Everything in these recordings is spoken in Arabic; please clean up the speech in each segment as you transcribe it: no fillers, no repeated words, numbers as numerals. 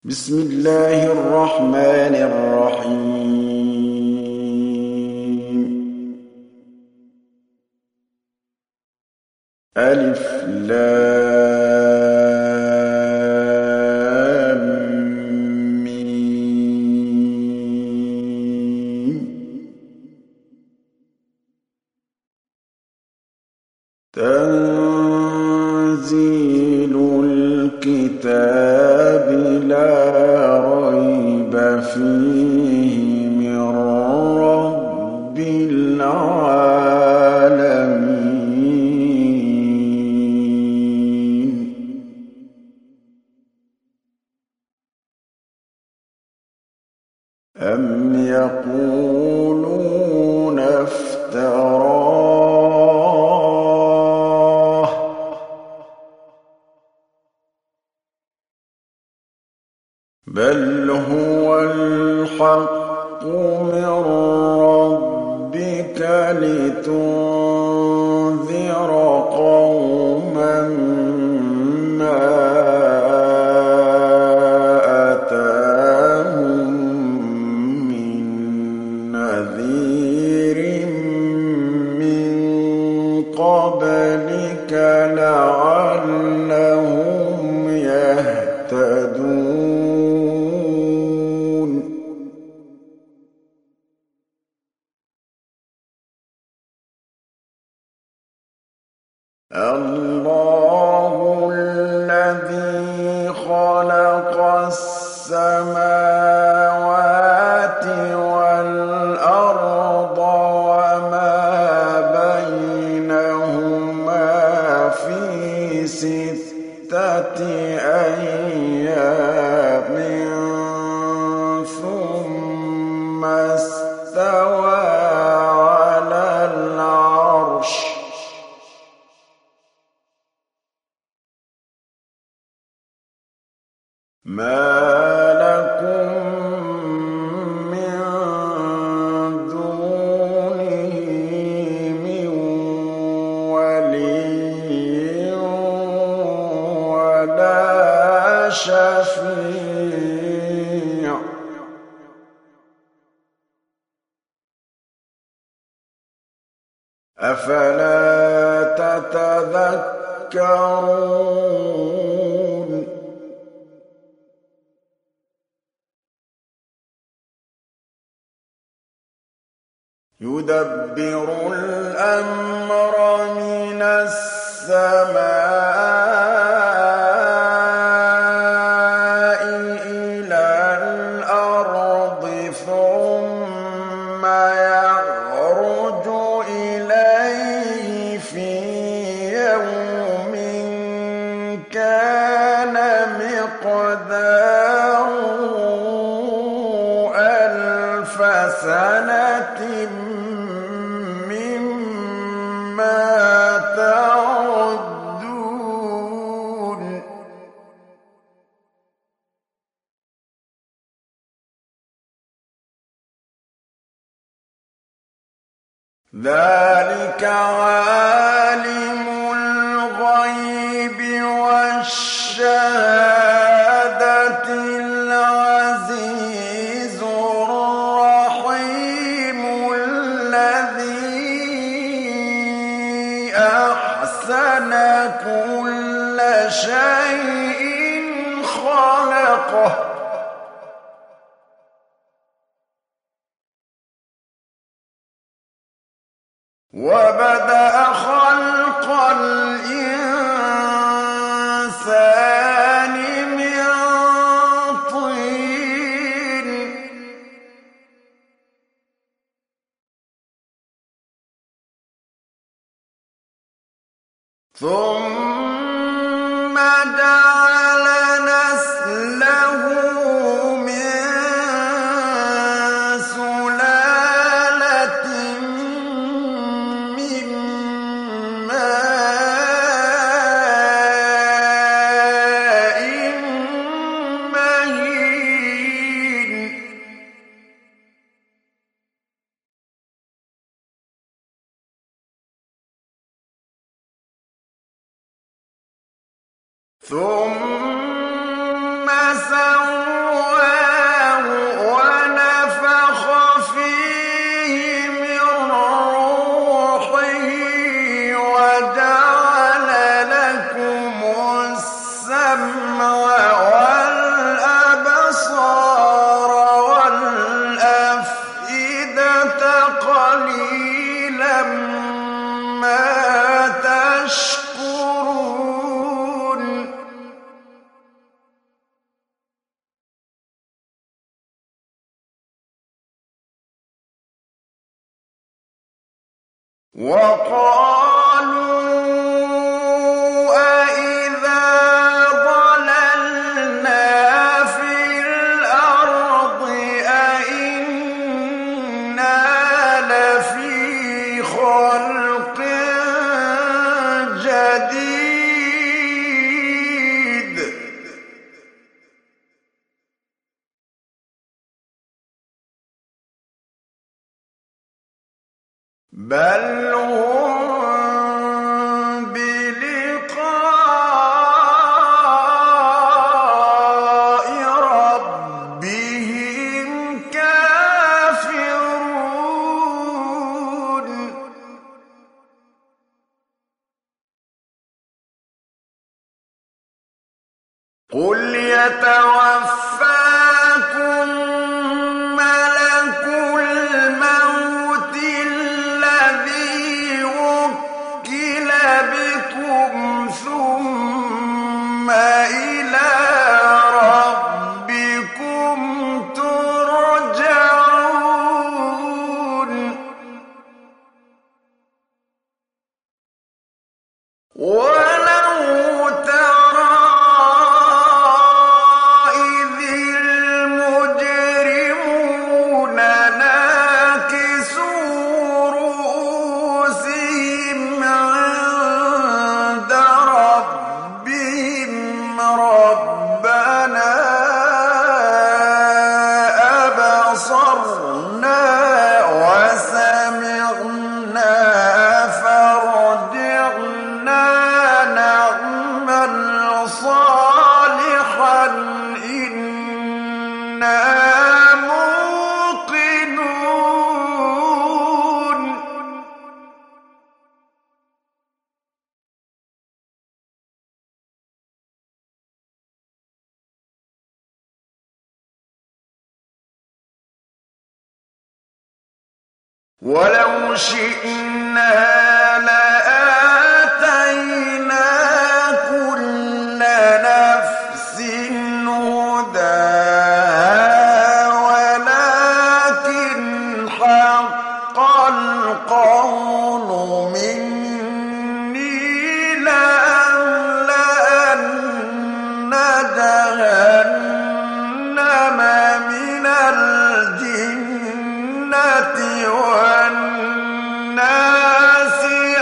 بسم الله الرحمن الرحيم. ألف لام ميم. تنزيل الكتاب لا ريب فيه من رب العالمين. أم يقولون افتراه بل هو الحق من ربك لتنذر قوما ما أتاهم من نذير من قبلك لعلهم يهتدون. الله الذي خلق السماوات والأرض وما بينهما في 6 أيام ثم استوى على العرش. ما لكم من دونه من ولي ولا شفيع أفلا تتذكرون. يدبر الأمر من السماء إلى الأرض ثم يعرج إليه في يوم كان مقداره 1000 سنة مما تعدون. ذلك عالم الغيب والشهادة العزيز الرحيم الذي أحسن كل شيء خلقه وبدأ خلق الإنسان من طين ثم جعل نسله من سلالة من ماء مهين ثم سواه وقالوا أإذا ضللنا في الأرض أإنا لفي خلق جديد بل هم بلقاء ربهم كافرون قل يتوفاكم ملك الموت الذي وكل بكم ثم إلى ربكم ترجعون ولو ترى إذ المجرمون ناكسوا رؤوسهم عند ربهم ربنا أبصرنا وسمعنا فارجعنا نعمل صالحا إنا موقنون ولو شئنا لآتينا كل نفس هداها ولكن حق القول مني لأملأن جهنم من الجنة والناس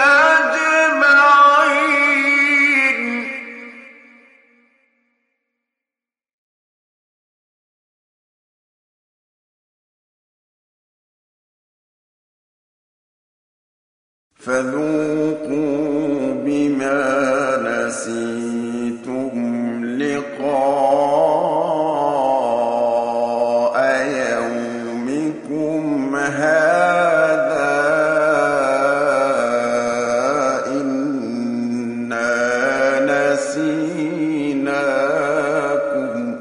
أجمعين فذوقوا بما نسيتم لقاء يومكم هذا إنا نسيناكم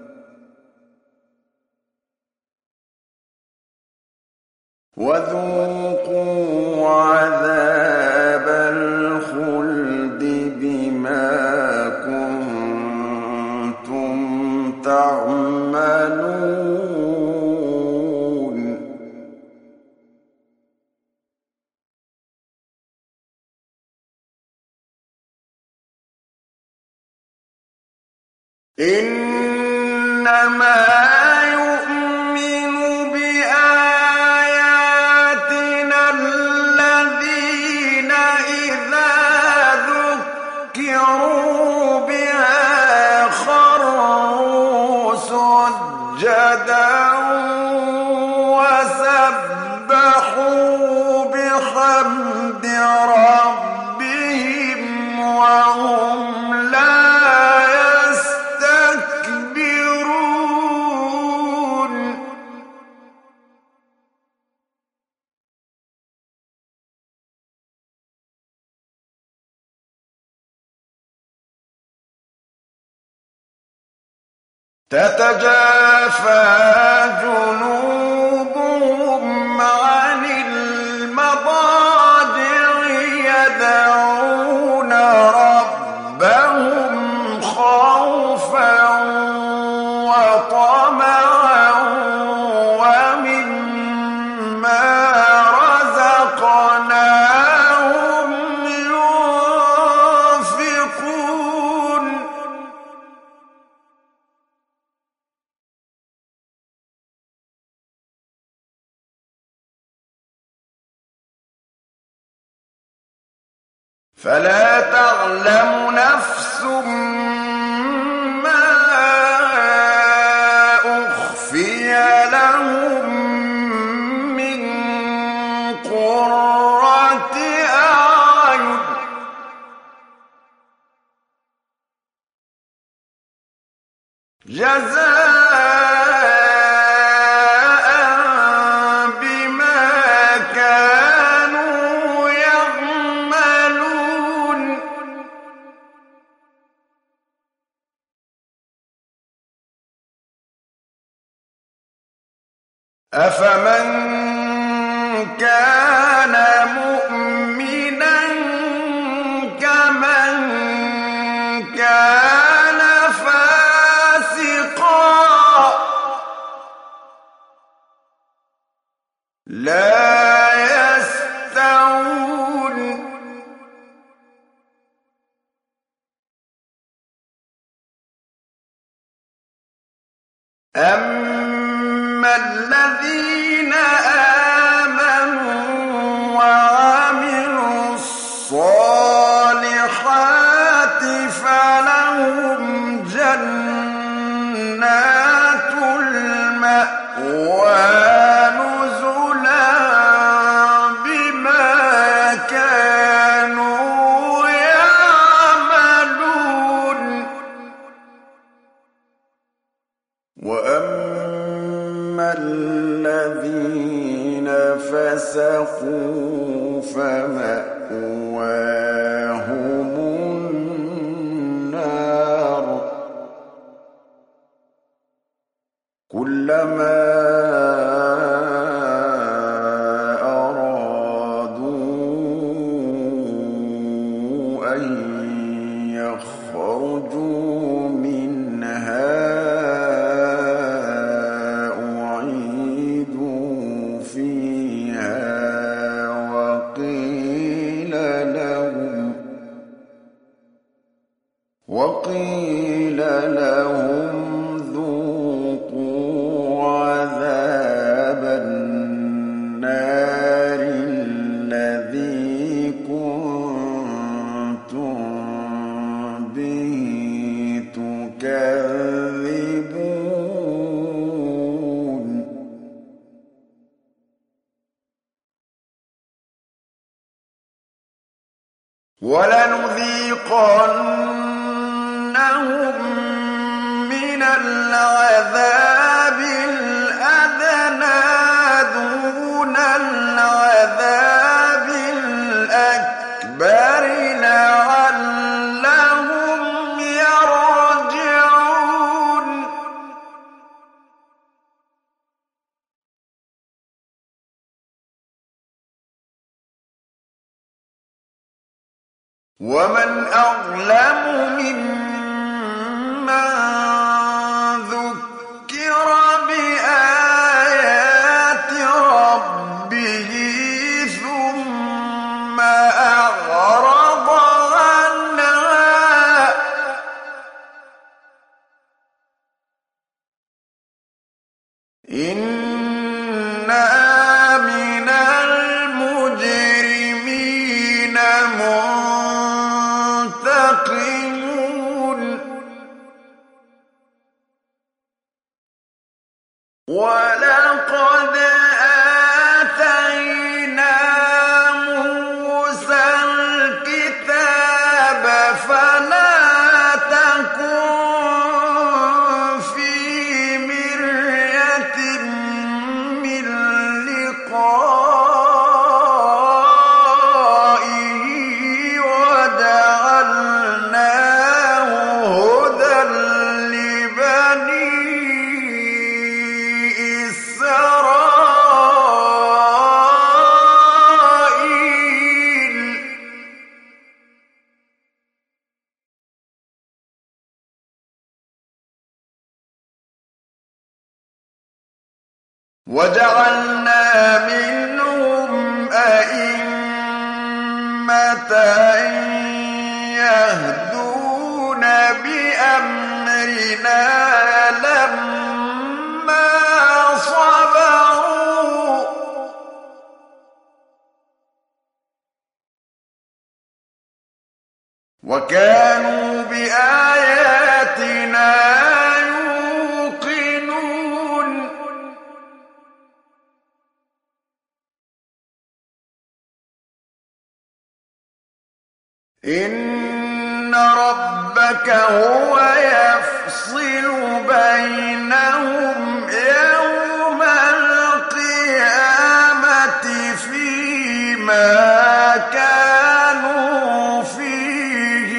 وذوقوا عذاب الخلد بما كنتم تعملون إنما يؤمن بآياتنا الذين إذا ذكروا بها خروا سجدا وسبحوا بحمد ربهم وهم لا يستكبرون تتجافى جنوبهم عن المضاجع يدعون ربهم خوفا وطمعا ومما رزقناهم فلا تعلم نفس ما أخفي لهم من قرة أعين جزاء بما كانوا يعملون أفمن كان مؤمنا كمن كان فاسقا لا يستوون أما الذين آمنوا وعملوا الصالحات فلهم جنات المأوى نزلا بما كانوا يعملون وأما الذين فسقوا فمأواهم النار كلما أرادوا أن يخرجوا منها أعيدوا فيها وقيل لهم ذوقوا عذاب النار الذي كنتم به تكذبون ولنذيقنهم من العذاب الأدنى دون العذاب الأكبر لعلهم يرجعون ومن أظلم ممن ذكر بآيات ربه ثم أعرض عنها إنا من المجرمين منتقمون ولقد آتينا موسى الكتاب فلا تكن في مرية من لقائه وجعلناه هدى لبني إسرائيل وجعلنا منهم أئمة يهدون بأمرنا لما صبروا وكانوا بآياتنا يوقنون إن ربك هو يفصل بينهم يوم القيامة فيما كانوا فيه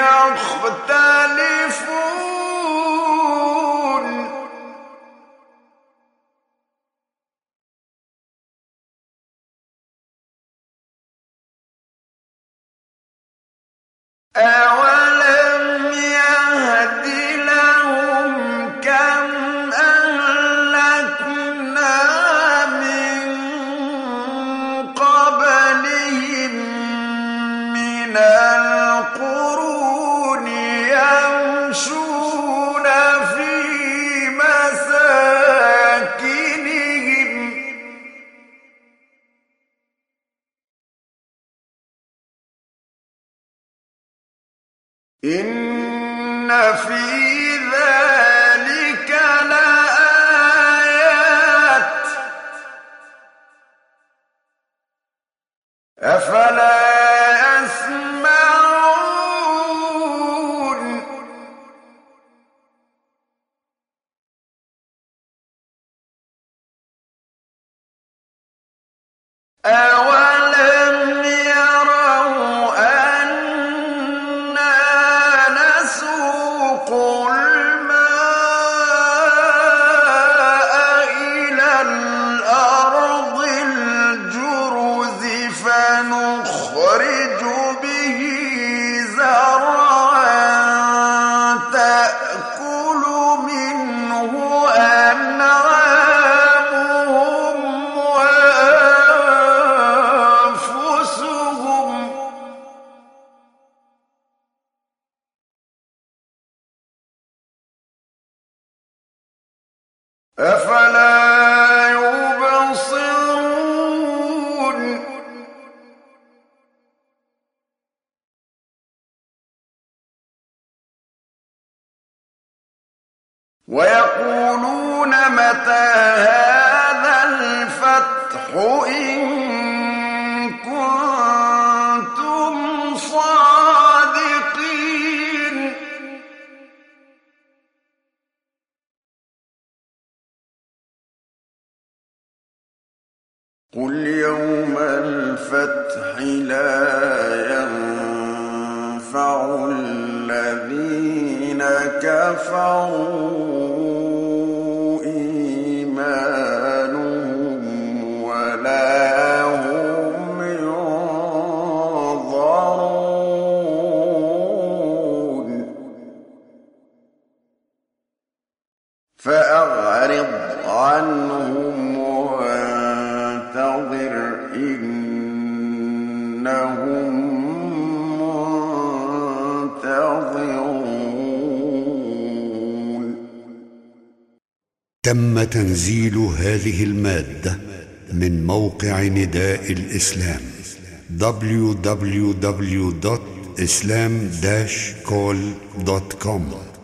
يختلفون أولم يهد لهم كم أهلكنا من قبلهم من القرون يمشون في مساكنهم إن في ذلك لآيات أفلا يسمعون أولم يروا أنا نسوق الماء إلى الأرض الجرز فنخرج به زرعا تأكل منه أنعامهم وأنفسهم أفلا يبصرون ويقولون متى هذا الفتح إن كنتم صادقين قل يوم الفتح لا ينفع الذين كفروا إيمانهم ولا هم ينظرون فأعرض عنهم وانتظر إنهم منتظرون. تم تنزيل هذه المادة من موقع نداء الإسلام www.islam-call.com